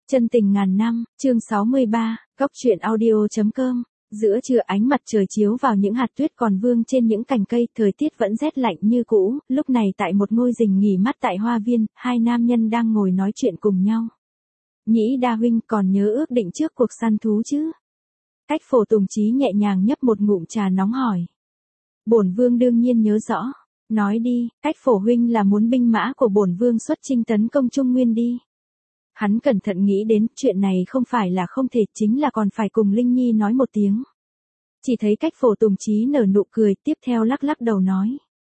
Chân tình ngàn năm, chương 63, góc truyện audio.com. Giữa trưa ánh mặt trời chiếu vào những hạt tuyết còn vương trên những cành cây, thời tiết vẫn rét lạnh như cũ. Lúc này tại một ngôi dinh nghỉ mát tại hoa viên, hai nam nhân đang ngồi nói chuyện cùng nhau. Nhĩ Đa huynh còn nhớ ước định trước cuộc săn thú chứ? Cách Phổ Tùng Chí nhẹ nhàng nhấp một ngụm trà nóng hỏi. Bổn vương đương nhiên nhớ rõ. Nói đi, Cách Phổ huynh là muốn binh mã của bổn vương xuất chinh tấn công Trung Nguyên đi. Hắn cẩn thận nghĩ đến, chuyện này không phải là không thể, chính là còn phải cùng Linh Nhi nói một tiếng. Chỉ thấy Cách Phổ Tùng Chí nở nụ cười, tiếp theo lắc lắc đầu nói.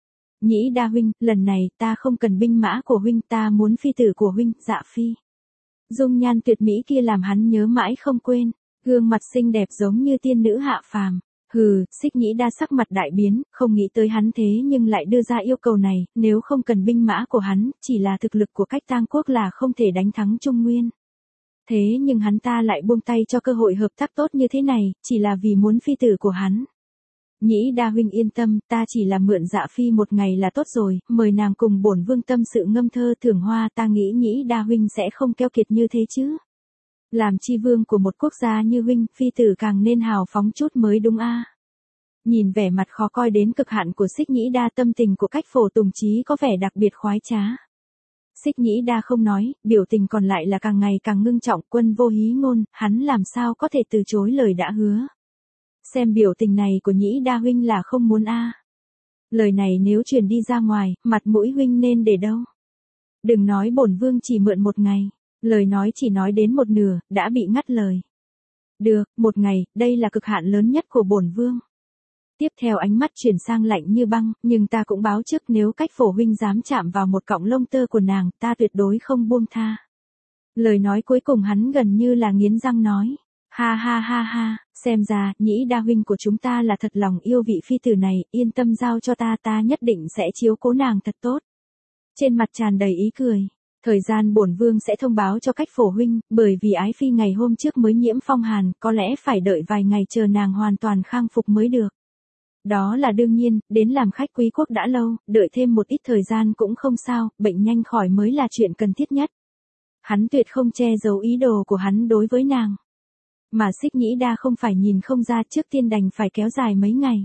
Nhĩ Đa huynh, lần này ta không cần binh mã của huynh, ta muốn phi tử của huynh, Dạ Phi. Dung nhan tuyệt mỹ kia làm hắn nhớ mãi không quên, gương mặt xinh đẹp giống như tiên nữ hạ phàm. Hừ, Xích Nhĩ Đa sắc mặt đại biến, không nghĩ tới hắn thế nhưng lại đưa ra yêu cầu này, nếu không cần binh mã của hắn, chỉ là thực lực của Cách Tang quốc là không thể đánh thắng Trung Nguyên. Thế nhưng hắn ta lại buông tay cho cơ hội hợp tác tốt như thế này, chỉ là vì muốn phi tử của hắn. Nhĩ Đa huynh yên tâm, ta chỉ là mượn Dạ Phi một ngày là tốt rồi, mời nàng cùng bổn vương tâm sự ngâm thơ thưởng hoa, ta nghĩ Nhĩ Đa huynh sẽ không keo kiệt như thế chứ. Làm chi vương của một quốc gia như huynh, phi tử càng nên hào phóng chút mới đúng a. Nhìn vẻ mặt khó coi đến cực hạn của Xích Nhĩ Đa, tâm tình của Cách Phổ Tùng Chí có vẻ đặc biệt khoái trá. Xích Nhĩ Đa không nói, biểu tình còn lại là càng ngày càng ngưng trọng, quân vô hí ngôn, hắn làm sao có thể từ chối lời đã hứa. Xem biểu tình này của Nhĩ Đa huynh là không muốn a. Lời này nếu truyền đi ra ngoài, mặt mũi huynh nên để đâu. Đừng nói bổn vương chỉ mượn một ngày. Lời nói chỉ nói đến một nửa, đã bị ngắt lời. Được, một ngày, đây là cực hạn lớn nhất của bổn vương. Tiếp theo ánh mắt chuyển sang lạnh như băng, nhưng ta cũng báo trước nếu Cách Phổ huynh dám chạm vào một cọng lông tơ của nàng, ta tuyệt đối không buông tha. Lời nói cuối cùng hắn gần như là nghiến răng nói. Ha ha ha ha, xem ra, Nhĩ Đa huynh của chúng ta là thật lòng yêu vị phi tử này, yên tâm giao cho ta, ta nhất định sẽ chiếu cố nàng thật tốt. Trên mặt tràn đầy ý cười. Thời gian bổn vương sẽ thông báo cho Cách Phổ huynh, bởi vì ái phi ngày hôm trước mới nhiễm phong hàn, có lẽ phải đợi vài ngày chờ nàng hoàn toàn khang phục mới được. Đó là đương nhiên, đến làm khách quý quốc đã lâu, đợi thêm một ít thời gian cũng không sao, bệnh nhanh khỏi mới là chuyện cần thiết nhất. Hắn tuyệt không che giấu ý đồ của hắn đối với nàng. Mà Xích Nhĩ Đa không phải nhìn không ra, trước tiên đành phải kéo dài mấy ngày.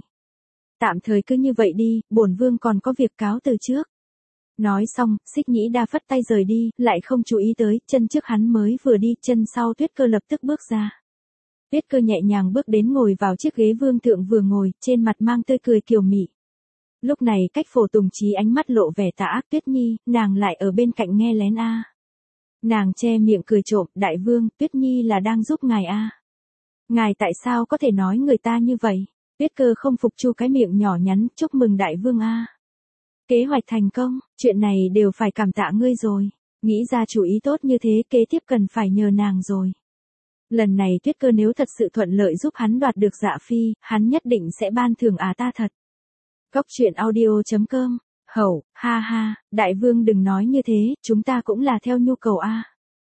Tạm thời cứ như vậy đi, bổn vương còn có việc cáo từ trước. Nói xong, Xích Nhĩ Đa phất tay rời đi, lại không chú ý tới, chân trước hắn mới vừa đi, chân sau Tuyết Cơ lập tức bước ra. Tuyết Cơ nhẹ nhàng bước đến ngồi vào chiếc ghế vương thượng vừa ngồi, trên mặt mang tươi cười kiều mị. Lúc này Cách Phổ Tùng Chí ánh mắt lộ vẻ tà ác. Tuyết Nhi, nàng lại ở bên cạnh nghe lén a. Nàng che miệng cười trộm, đại vương, Tuyết Nhi là đang giúp ngài a. Ngài tại sao có thể nói người ta như vậy? Tuyết Cơ không phục chu cái miệng nhỏ nhắn, chúc mừng đại vương a. Kế hoạch thành công, chuyện này đều phải cảm tạ ngươi rồi. Nghĩ ra chủ ý tốt như thế, kế tiếp cần phải nhờ nàng rồi. Lần này Tuyết Cơ nếu thật sự thuận lợi giúp hắn đoạt được Dạ Phi, hắn nhất định sẽ ban thưởng ta thật. Góc truyện audio.com. Hẩu, ha ha, đại vương đừng nói như thế, chúng ta cũng là theo nhu cầu a.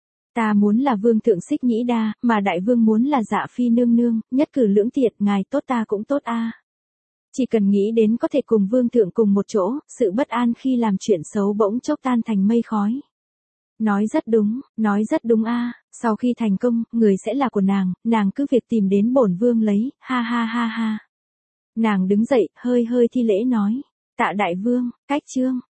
Ta muốn là vương thượng Xích Nhĩ Đa, mà đại vương muốn là Dạ Phi nương nương, nhất cử lưỡng tiện, ngài tốt ta cũng tốt a. Chỉ cần nghĩ đến có thể cùng vương thượng cùng một chỗ, sự bất an khi làm chuyện xấu bỗng chốc tan thành mây khói. Nói rất đúng a. Sau khi thành công, người sẽ là của nàng cứ việc tìm đến bổn vương lấy, ha ha ha ha. Nàng đứng dậy, hơi hơi thi lễ nói, tạ đại vương, cách chương.